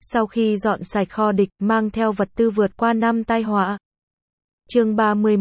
Sau khi dọn sạch kho địch, mang theo vật tư vượt qua năm tai họa. Chương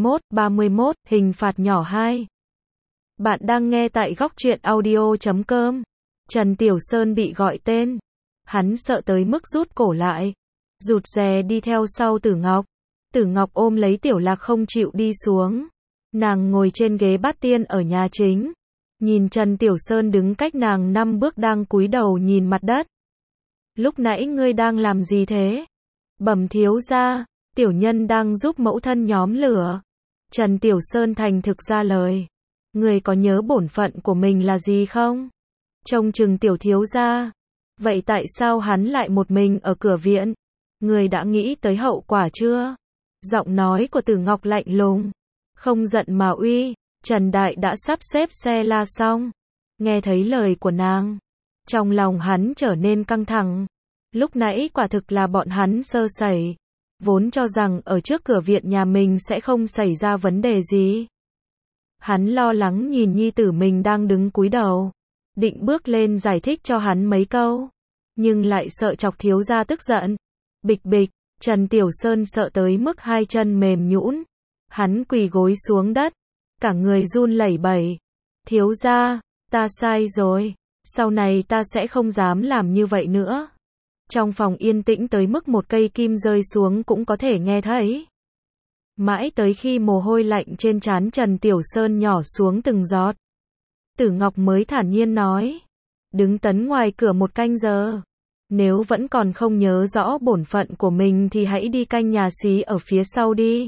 31, hình phạt nhỏ 2. Bạn đang nghe tại góc truyện audio.com. Trần Tiểu Sơn bị gọi tên. Hắn sợ tới mức rút cổ lại, rụt rè đi theo sau Tử Ngọc. Tử Ngọc ôm lấy Tiểu Lạc không chịu đi xuống. Nàng ngồi trên ghế bát tiên ở nhà chính, nhìn Trần Tiểu Sơn đứng cách nàng 5 bước đang cúi đầu nhìn mặt đất. Lúc nãy ngươi đang làm gì thế? Bẩm thiếu gia, tiểu nhân đang giúp mẫu thân nhóm lửa. Trần Tiểu Sơn thành thực ra lời. Ngươi có nhớ bổn phận của mình là gì không? Trông chừng tiểu thiếu gia. Vậy tại sao hắn lại một mình ở cửa viện? Ngươi đã nghĩ tới hậu quả chưa? Giọng nói của Tử Ngọc lạnh lùng. Không giận mà uy. Trần Đại đã sắp xếp xe la xong. Nghe thấy lời của nàng, trong lòng hắn trở nên căng thẳng. Lúc nãy quả thực là bọn hắn sơ sẩy. Vốn cho rằng ở trước cửa viện nhà mình sẽ không xảy ra vấn đề gì. Hắn lo lắng nhìn nhi tử mình đang đứng cúi đầu, định bước lên giải thích cho hắn mấy câu, nhưng lại sợ chọc thiếu gia tức giận. Bịch bịch, Trần Tiểu Sơn sợ tới mức hai chân mềm nhũn. Hắn quỳ gối xuống đất, cả người run lẩy bẩy. Thiếu gia, ta sai rồi, sau này ta sẽ không dám làm như vậy nữa. Trong phòng yên tĩnh tới mức một cây kim rơi xuống cũng có thể nghe thấy. Mãi tới khi mồ hôi lạnh trên trán Trần Tiểu Sơn nhỏ xuống từng giọt, Tử Ngọc mới thản nhiên nói. Đứng tấn ngoài cửa một canh giờ. Nếu vẫn còn không nhớ rõ bổn phận của mình thì hãy đi canh nhà xí ở phía sau đi.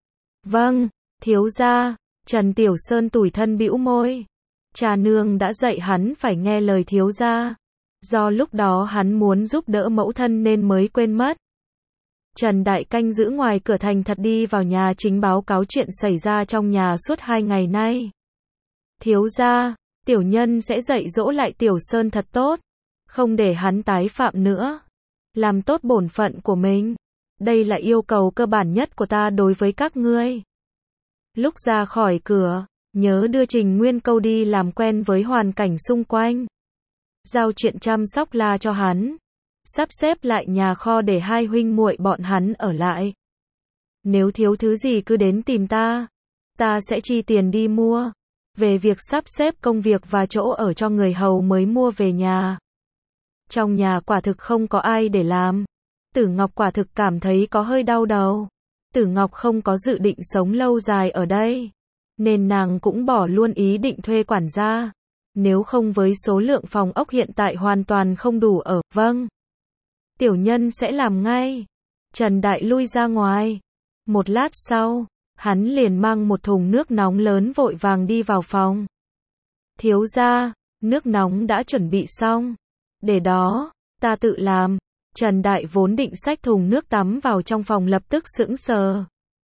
Vâng, thiếu gia. Trần Tiểu Sơn tủi thân bĩu môi. Cha nương đã dạy hắn phải nghe lời thiếu gia. Do lúc đó hắn muốn giúp đỡ mẫu thân nên mới quên mất. Trần Đại canh giữ ngoài cửa thành thật đi vào nhà chính báo cáo chuyện xảy ra trong nhà suốt 2 ngày nay. Thiếu gia, tiểu nhân sẽ dạy dỗ lại Tiểu Sơn thật tốt, không để hắn tái phạm nữa. Làm tốt bổn phận của mình. Đây là yêu cầu cơ bản nhất của ta đối với các ngươi. Lúc ra khỏi cửa, nhớ đưa Trình Nguyên Câu đi làm quen với hoàn cảnh xung quanh. Giao chuyện chăm sóc la cho hắn. Sắp xếp lại nhà kho để hai huynh muội bọn hắn ở lại. Nếu thiếu thứ gì cứ đến tìm ta. Ta sẽ chi tiền đi mua. Về việc sắp xếp công việc và chỗ ở cho người hầu mới mua về nhà. Trong nhà quả thực không có ai để làm. Tử Ngọc quả thực cảm thấy có hơi đau đầu. Tử Ngọc không có dự định sống lâu dài ở đây, nên nàng cũng bỏ luôn ý định thuê quản gia. Nếu không với số lượng phòng ốc hiện tại hoàn toàn không đủ ở. Vâng, tiểu nhân sẽ làm ngay. Trần Đại lui ra ngoài. Một lát sau, hắn liền mang một thùng nước nóng lớn vội vàng đi vào phòng. Thiếu gia, nước nóng đã chuẩn bị xong. Để đó, ta tự làm. Trần Đại vốn định xách thùng nước tắm vào trong phòng lập tức sững sờ.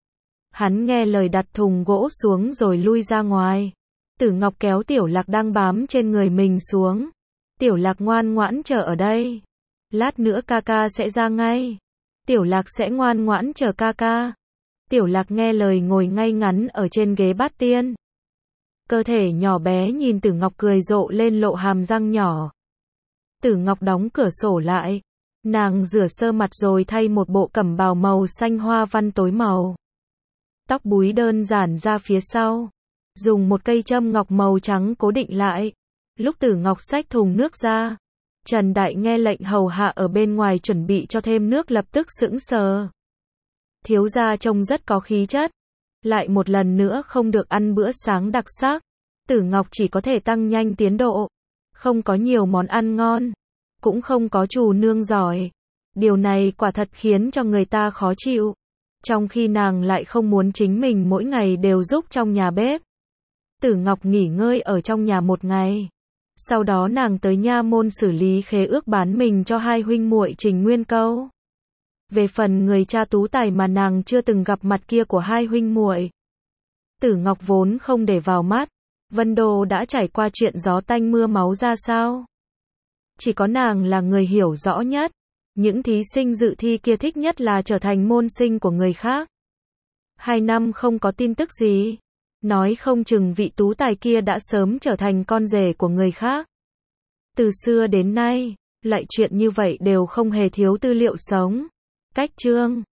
Hắn nghe lời đặt thùng gỗ xuống rồi lui ra ngoài. Tử Ngọc kéo Tiểu Lạc đang bám trên người mình xuống. Tiểu Lạc ngoan ngoãn chờ ở đây. Lát nữa ca ca sẽ ra ngay. Tiểu Lạc sẽ ngoan ngoãn chờ ca ca. Tiểu Lạc nghe lời ngồi ngay ngắn ở trên ghế bát tiên. Cơ thể nhỏ bé nhìn Tử Ngọc cười rộ lên lộ hàm răng nhỏ. Tử Ngọc đóng cửa sổ lại. Nàng rửa sơ mặt rồi thay một bộ cẩm bào màu xanh hoa văn tối màu. Tóc búi đơn giản ra phía sau. Dùng một cây châm ngọc màu trắng cố định lại. Lúc Tử Ngọc xách thùng nước ra, Trần Đại nghe lệnh hầu hạ ở bên ngoài chuẩn bị cho thêm nước lập tức sững sờ. Thiếu gia trông rất có khí chất. Lại một lần nữa không được ăn bữa sáng đặc sắc. Tử Ngọc chỉ có thể tăng nhanh tiến độ. Không có nhiều món ăn ngon. Cũng không có chủ nương giỏi. Điều này quả thật khiến cho người ta khó chịu. Trong khi nàng lại không muốn chính mình mỗi ngày đều giúp trong nhà bếp. Tử Ngọc nghỉ ngơi ở trong nhà một ngày. Sau đó nàng tới nha môn xử lý khế ước bán mình cho hai huynh muội Trình Nguyên Câu. Về phần người cha tú tài mà nàng chưa từng gặp mặt kia của hai huynh muội, Tử Ngọc vốn không để vào mắt. Vân Đô đã trải qua chuyện gió tanh mưa máu ra sao. Chỉ có nàng là người hiểu rõ nhất. Những thí sinh dự thi kia thích nhất là trở thành môn sinh của người khác. 2 năm không có tin tức gì. Nói không chừng vị tú tài kia đã sớm trở thành con rể của người khác. Từ xưa đến nay, lại chuyện như vậy đều không hề thiếu tư liệu sống. Cách chương